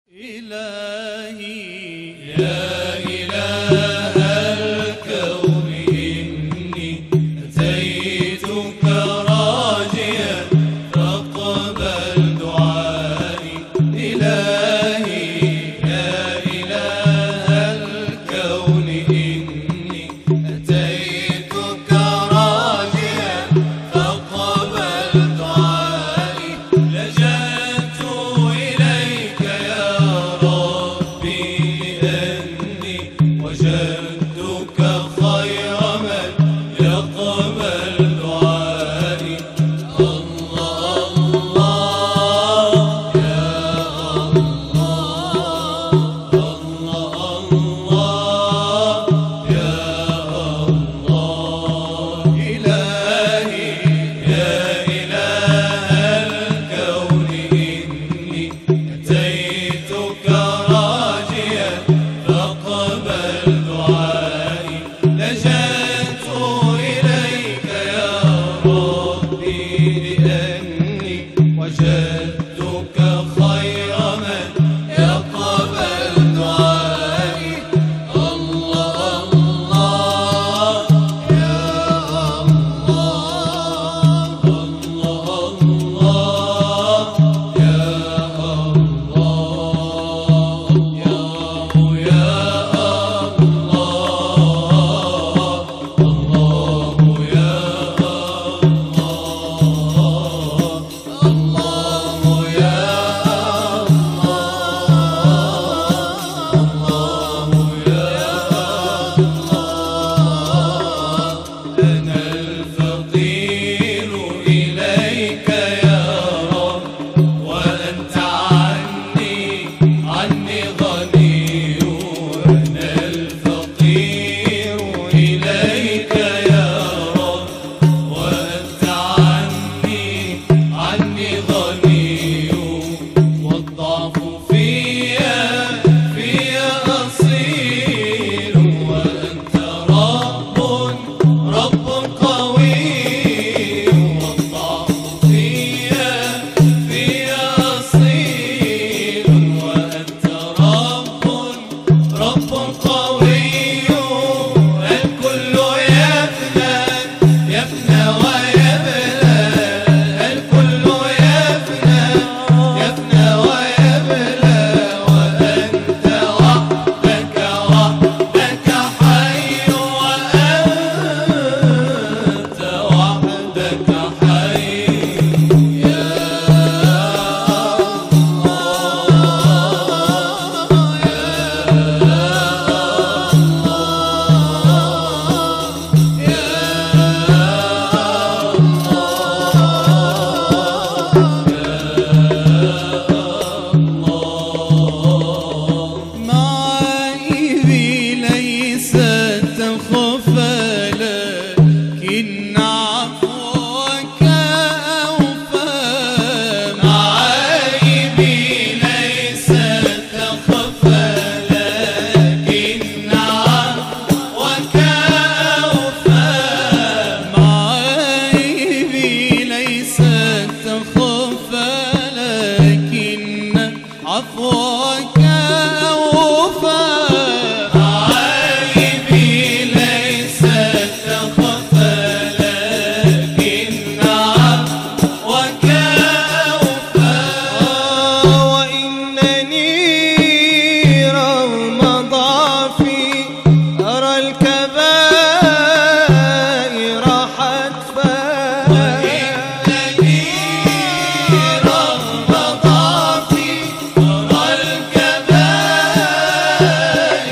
إلهي يا إله الكون إني أتيتك راجيا فاقبل دعائي. إلهي يا إله الكون إني أتيتك راجيا فاقبل دعائي. لجأت إليك يا ربي لأني وجدتك خير من يقبل دعائي. الله الله يا الله، الله الله يا الله. إلهي يا إله الكون إني أتيتك راجيا فاقبل دعائي. لجأت إليك يا ربي لأني وجدتك خير من يقبل دعائي. الله الله يا الله، الله الله يا الله، يا أنا الفقير إليك يا رب وأنت عني غني. أنا الفقير إليك يا رب وأنت عني غني. والضعف فيا أصيل وأنت رب قوي. والضعف فيا أصيل وأنت رب قوي. الكل يفنى ويبلى، الكل يفنى ويبلى، وأنت وحدك حي، وأنت وحدك حي. يا معايبي ليست تخفى لكن عفوك أوفى. معايبي ليست تخفى لكن عفوك أوفى. معايبي ليست تخفى لكن عفوك أوفى. معايبي ليست تخفى لكن عفوك أوفى. وإنني رغم ضعفي أرى الكبائر حتفا. وإنني رغم ضعفي أرى الكبائر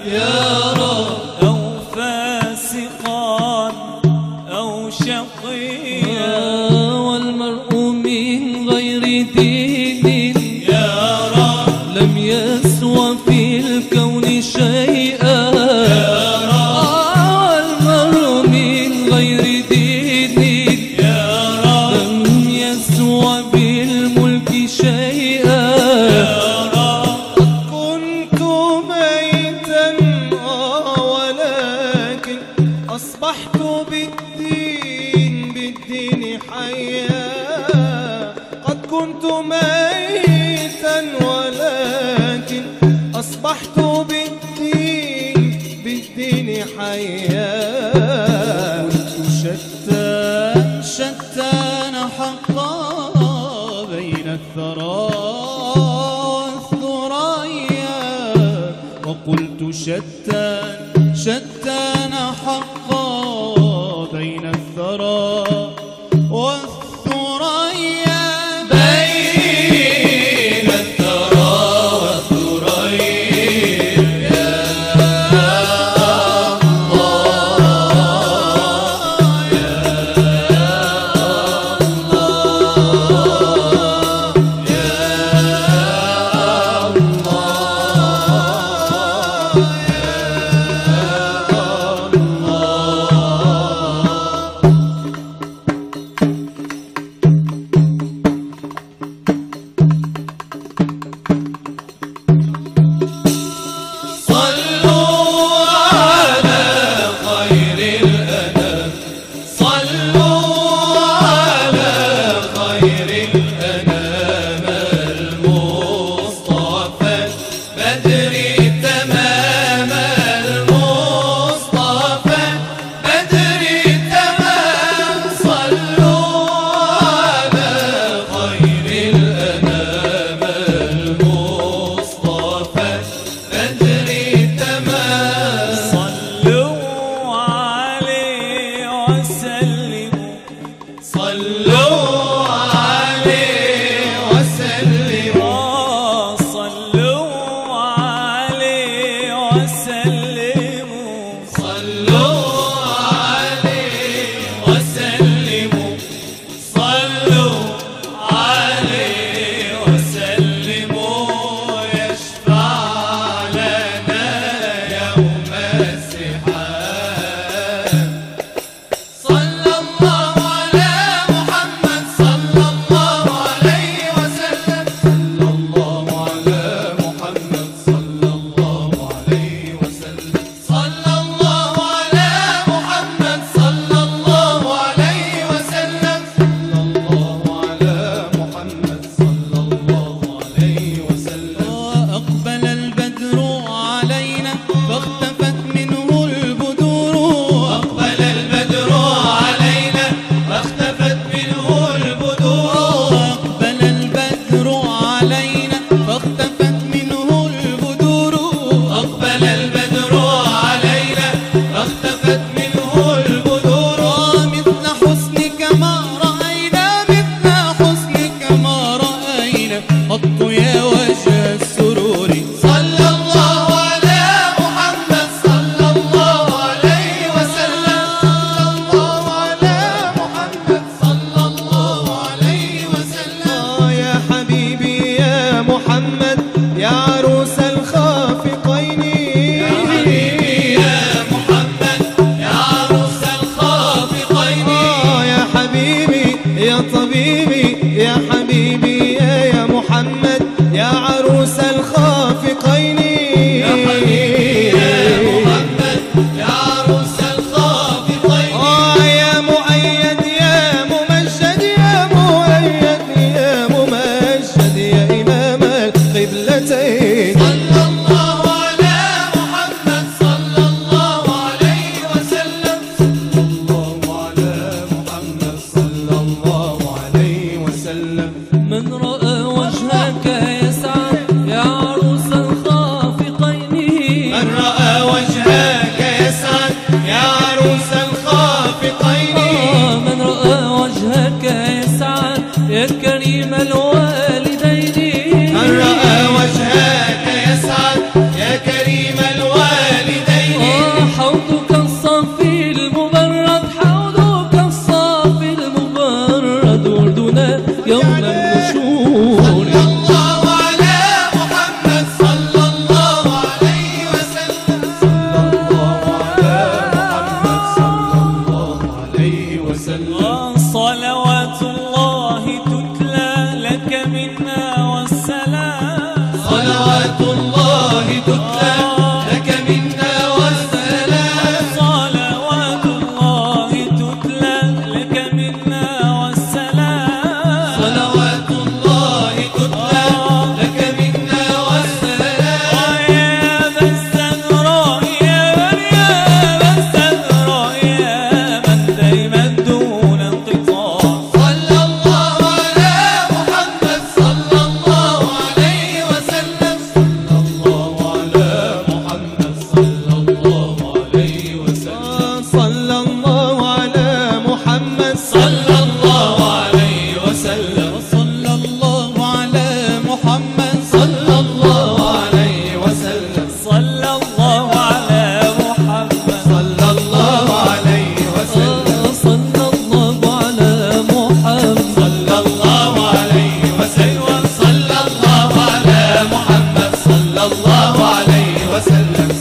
يا رب، أو فاسقا أو شقيا، والمرء من غير دين يا رب لم يسوى في الكون شيئا. يا رب والمرء من غير دين يا رب لم يسوى بالملك شيئا. يا رب قد كنت ميتا ولكن أصبحت بالدين حيا. قد كنت ميتا ولكن أصبحت بالدين حيا. كنت شتان حقا بين الثرى والثريا. وقلت شتان حقا بين الثرى والثريا. بين الثرى والثريا من رأى وجهك يسعد يا كريم الوالدين. عليه وسلم